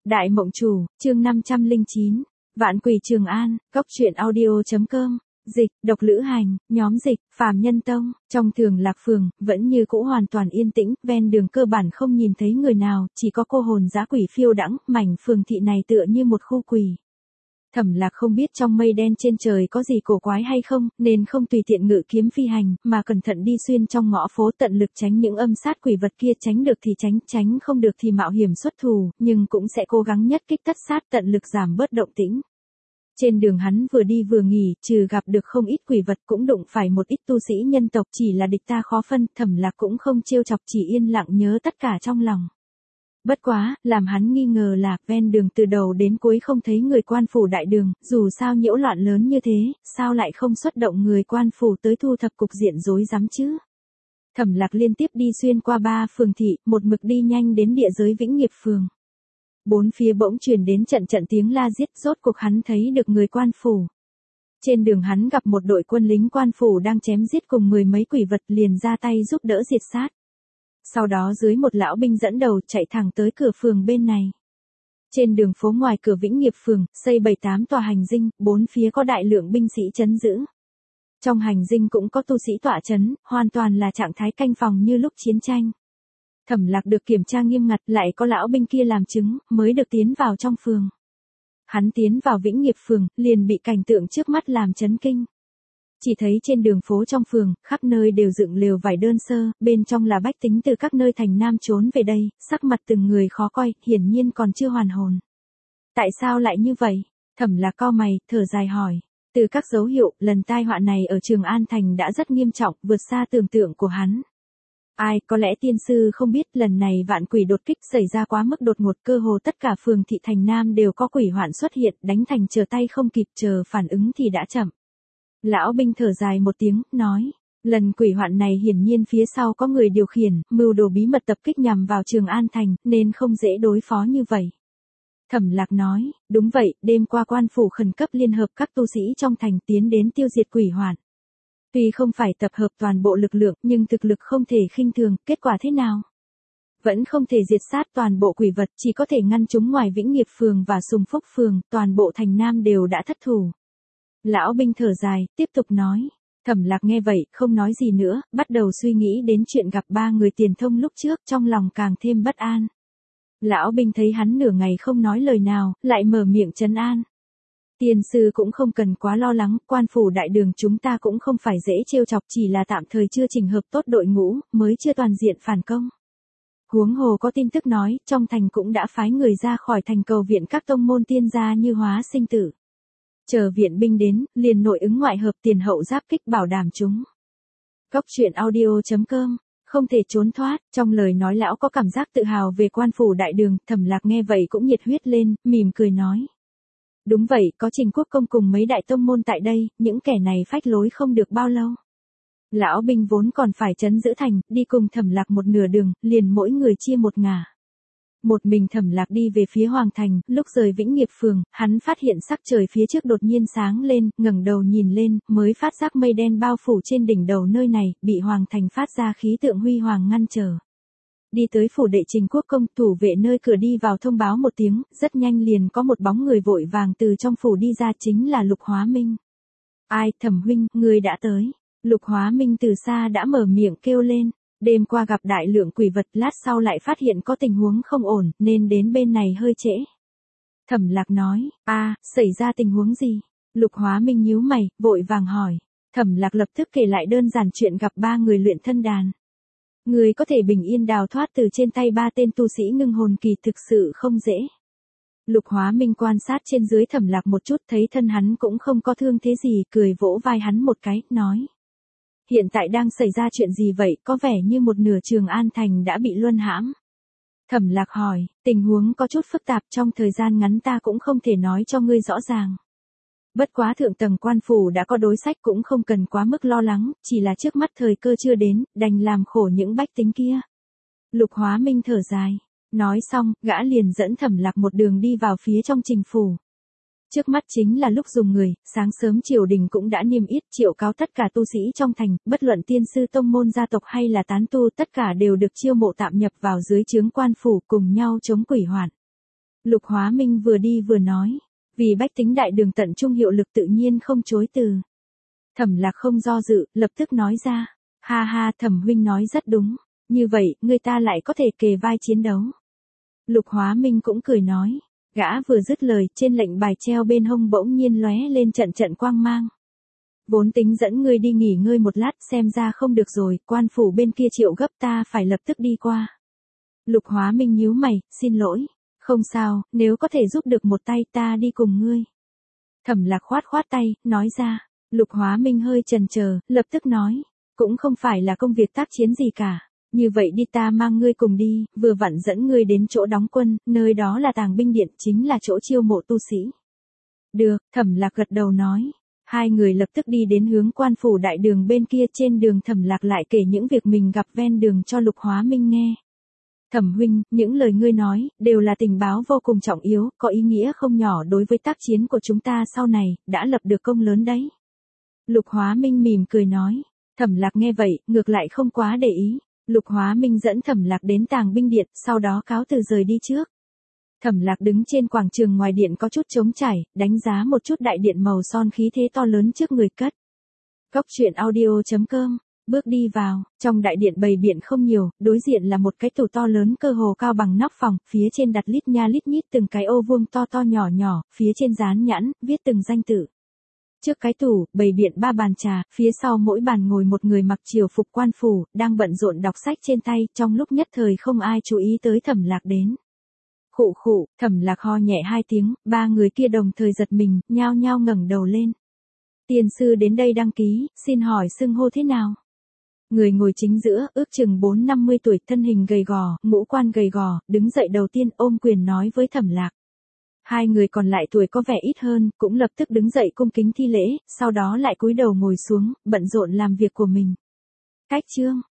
Đại Mộng Chủ, chương 509, Vạn Quỷ Trường An, Cốc truyện audio.com, dịch, độc lữ hành, nhóm dịch, Phàm Nhân Tông, trong Thường Lạc Phường, vẫn như cũ hoàn toàn yên tĩnh, ven đường cơ bản không nhìn thấy người nào, chỉ có cô hồn dã quỷ phiêu đãng, mảnh phường thị này tựa như một khu quỷ. Thẩm Lạc không biết trong mây đen trên trời có gì cổ quái hay không, nên không tùy tiện ngự kiếm phi hành, mà cẩn thận đi xuyên trong ngõ phố tận lực tránh những âm sát quỷ vật kia, tránh được thì tránh, tránh không được thì mạo hiểm xuất thủ, nhưng cũng sẽ cố gắng nhất kích tất sát tận lực giảm bớt động tĩnh. Trên đường hắn vừa đi vừa nghỉ, trừ gặp được không ít quỷ vật cũng đụng phải một ít tu sĩ nhân tộc, chỉ là địch ta khó phân, Thẩm Lạc cũng không trêu chọc, chỉ yên lặng nhớ tất cả trong lòng. Bất quá, làm hắn nghi ngờ là, ven đường từ đầu đến cuối không thấy người quan phủ đại đường, dù sao nhiễu loạn lớn như thế, sao lại không xuất động người quan phủ tới thu thập cục diện rối rắm chứ? Thẩm Lạc liên tiếp đi xuyên qua 3 phường thị, một mực đi nhanh đến địa giới Vĩnh Nghiệp phường. Bốn phía bỗng truyền đến trận trận tiếng la giết, rốt cuộc hắn thấy được người quan phủ. Trên đường hắn gặp một đội quân lính quan phủ đang chém giết cùng mười mấy quỷ vật, liền ra tay giúp đỡ diệt sát. Sau đó dưới một lão binh dẫn đầu chạy thẳng tới cửa phường bên này. Trên đường phố ngoài cửa Vĩnh Nghiệp phường, xây 7-8 tòa hành dinh, bốn phía có đại lượng binh sĩ trấn giữ. Trong hành dinh cũng có tu sĩ tọa trấn, hoàn toàn là trạng thái canh phòng như lúc chiến tranh. Thẩm Lạc được kiểm tra nghiêm ngặt, lại có lão binh kia làm chứng, mới được tiến vào trong phường. Hắn tiến vào Vĩnh Nghiệp phường, liền bị cảnh tượng trước mắt làm chấn kinh. Chỉ thấy trên đường phố trong phường, khắp nơi đều dựng lều vải đơn sơ, bên trong là bách tính từ các nơi thành nam trốn về đây, sắc mặt từng người khó coi, hiển nhiên còn chưa hoàn hồn. Tại sao lại như vậy? Thẩm Lạc cau mày, thở dài hỏi. Từ các dấu hiệu, lần tai họa này ở Trường An Thành đã rất nghiêm trọng, vượt xa tưởng tượng của hắn. Ai, có lẽ tiên sư không biết, lần này vạn quỷ đột kích xảy ra quá mức đột ngột, cơ hồ tất cả phường thị thành nam đều có quỷ hoạn xuất hiện, đánh thành trở tay không kịp, chờ phản ứng thì đã chậm. Lão binh thở dài một tiếng, nói, lần quỷ hoạn này hiển nhiên phía sau có người điều khiển, mưu đồ bí mật tập kích nhằm vào Trường An Thành, nên không dễ đối phó như vậy. Thẩm Lạc nói, đúng vậy, đêm qua quan phủ khẩn cấp liên hợp các tu sĩ trong thành tiến đến tiêu diệt quỷ hoạn. Tuy không phải tập hợp toàn bộ lực lượng, nhưng thực lực không thể khinh thường, kết quả thế nào? Vẫn không thể diệt sát toàn bộ quỷ vật, chỉ có thể ngăn chúng ngoài Vĩnh Nghiệp phường và Sùng Phúc phường, toàn bộ thành nam đều đã thất thủ. Lão binh thở dài, tiếp tục nói. Thẩm Lạc nghe vậy, không nói gì nữa, bắt đầu suy nghĩ đến chuyện gặp 3 người tiền thông lúc trước, trong lòng càng thêm bất an. Lão binh thấy hắn nửa ngày không nói lời nào, lại mở miệng trấn an. Tiên sư cũng không cần quá lo lắng, quan phủ đại đường chúng ta cũng không phải dễ trêu chọc, chỉ là tạm thời chưa chỉnh hợp tốt đội ngũ, mới chưa toàn diện phản công. Huống hồ có tin tức nói, trong thành cũng đã phái người ra khỏi thành cầu viện các tông môn tiên gia như Hóa Sinh Tử. Chờ viện binh đến, liền nội ứng ngoại hợp, tiền hậu giáp kích, bảo đảm chúng. Cốc truyện audio.com, không thể trốn thoát, trong lời nói lão có cảm giác tự hào về quan phủ đại đường, Thẩm Lạc nghe vậy cũng nhiệt huyết lên, mỉm cười nói. Đúng vậy, có Trình Quốc Công cùng mấy đại tông môn tại đây, những kẻ này phách lối không được bao lâu. Lão binh vốn còn phải trấn giữ thành, đi cùng Thẩm Lạc một nửa đường, liền mỗi người chia một ngả. Một mình Thẩm Lạc đi về phía Hoàng Thành, lúc rời Vĩnh Nghiệp phường, hắn phát hiện sắc trời phía trước đột nhiên sáng lên, ngẩng đầu nhìn lên, mới phát giác mây đen bao phủ trên đỉnh đầu nơi này, bị Hoàng Thành phát ra khí tượng huy hoàng ngăn trở. Đi tới phủ đệ Trình Quốc Công, thủ vệ nơi cửa đi vào thông báo một tiếng, rất nhanh liền có một bóng người vội vàng từ trong phủ đi ra, chính là Lục Hóa Minh. Ai, Thẩm huynh, ngươi đã tới. Lục Hóa Minh từ xa đã mở miệng kêu lên. Đêm qua gặp đại lượng quỷ vật, lát sau lại phát hiện có tình huống không ổn, nên đến bên này hơi trễ. Thẩm Lạc nói, xảy ra tình huống gì? Lục Hóa Minh nhíu mày, vội vàng hỏi. Thẩm Lạc lập tức kể lại đơn giản chuyện gặp 3 người luyện thân đàn. Người có thể bình yên đào thoát từ trên tay 3 tên tu sĩ ngưng hồn kỳ thực sự không dễ. Lục Hóa Minh quan sát trên dưới Thẩm Lạc một chút, thấy thân hắn cũng không có thương thế gì, cười vỗ vai hắn một cái, nói. Hiện tại đang xảy ra chuyện gì vậy, có vẻ như một nửa Trường An Thành đã bị luân hãm. Thẩm Lạc hỏi, tình huống có chút phức tạp, trong thời gian ngắn ta cũng không thể nói cho ngươi rõ ràng. Bất quá thượng tầng quan phủ đã có đối sách, cũng không cần quá mức lo lắng, chỉ là trước mắt thời cơ chưa đến, đành làm khổ những bách tính kia. Lục Hóa Minh thở dài. Nói xong, gã liền dẫn Thẩm Lạc một đường đi vào phía trong Trình phủ. Trước mắt chính là lúc dùng người, sáng sớm triều đình cũng đã niêm yết triệu cáo tất cả tu sĩ trong thành, bất luận tiên sư tông môn gia tộc hay là tán tu, tất cả đều được chiêu mộ tạm nhập vào dưới trướng quan phủ, cùng nhau chống quỷ hoạn. Lục Hóa Minh vừa đi vừa nói. Vì bách tính đại đường tận trung hiệu lực tự nhiên không chối từ. Thẩm Lạc không do dự, lập tức nói ra. Ha ha, Thẩm huynh nói rất đúng. Như vậy, người ta lại có thể kề vai chiến đấu. Lục Hóa Minh cũng cười nói. Gã vừa dứt lời, trên lệnh bài treo bên hông bỗng nhiên lóe lên trận trận quang mang. Vốn tính dẫn ngươi đi nghỉ ngơi một lát, xem ra không được rồi, quan phủ bên kia triệu gấp ta phải lập tức đi qua. Lục Hóa Minh nhíu mày, xin lỗi. Không sao, nếu có thể giúp được một tay ta đi cùng ngươi. Thẩm Lạc khoát khoát tay, nói ra. Lục Hóa Minh hơi chần chờ, lập tức nói. Cũng không phải là công việc tác chiến gì cả. Như vậy đi, ta mang ngươi cùng đi, vừa vặn dẫn ngươi đến chỗ đóng quân, nơi đó là tàng binh điện, chính là chỗ chiêu mộ tu sĩ. Được, Thẩm Lạc gật đầu nói. Hai người lập tức đi đến hướng quan phủ đại đường bên kia, trên đường Thẩm Lạc lại kể những việc mình gặp ven đường cho Lục Hóa Minh nghe. Thẩm huynh, những lời ngươi nói, đều là tình báo vô cùng trọng yếu, có ý nghĩa không nhỏ đối với tác chiến của chúng ta sau này, đã lập được công lớn đấy. Lục Hóa Minh mỉm cười nói. Thẩm Lạc nghe vậy, ngược lại không quá để ý. Lục Hóa Minh dẫn Thẩm Lạc đến tàng binh điện, sau đó cáo từ rời đi trước. Thẩm Lạc đứng trên quảng trường ngoài điện có chút trống trải, đánh giá một chút đại điện màu son khí thế to lớn trước người cất. Cốc truyện audio.com. Bước đi vào, trong đại điện bày biện không nhiều, đối diện là một cái tủ to lớn cơ hồ cao bằng nóc phòng, phía trên đặt lít nha lít nhít từng cái ô vuông to to nhỏ nhỏ, phía trên dán nhãn, viết từng danh tự. Trước cái tủ, bày biện 3 bàn trà, phía sau mỗi bàn ngồi một người mặc triều phục quan phủ, đang bận rộn đọc sách trên tay, trong lúc nhất thời không ai chú ý tới Thẩm Lạc đến. Khụ khụ, Thẩm Lạc ho nhẹ 2 tiếng, 3 người kia đồng thời giật mình, nhao nhao ngẩng đầu lên. Tiền sư đến đây đăng ký, xin hỏi xưng hô thế nào? Người ngồi chính giữa, ước chừng 4-50 tuổi, thân hình gầy gò, ngũ quan gầy gò, đứng dậy đầu tiên ôm quyền nói với Thẩm Lạc. Hai người còn lại tuổi có vẻ ít hơn, cũng lập tức đứng dậy cung kính thi lễ, sau đó lại cúi đầu ngồi xuống, bận rộn làm việc của mình. Cách chương,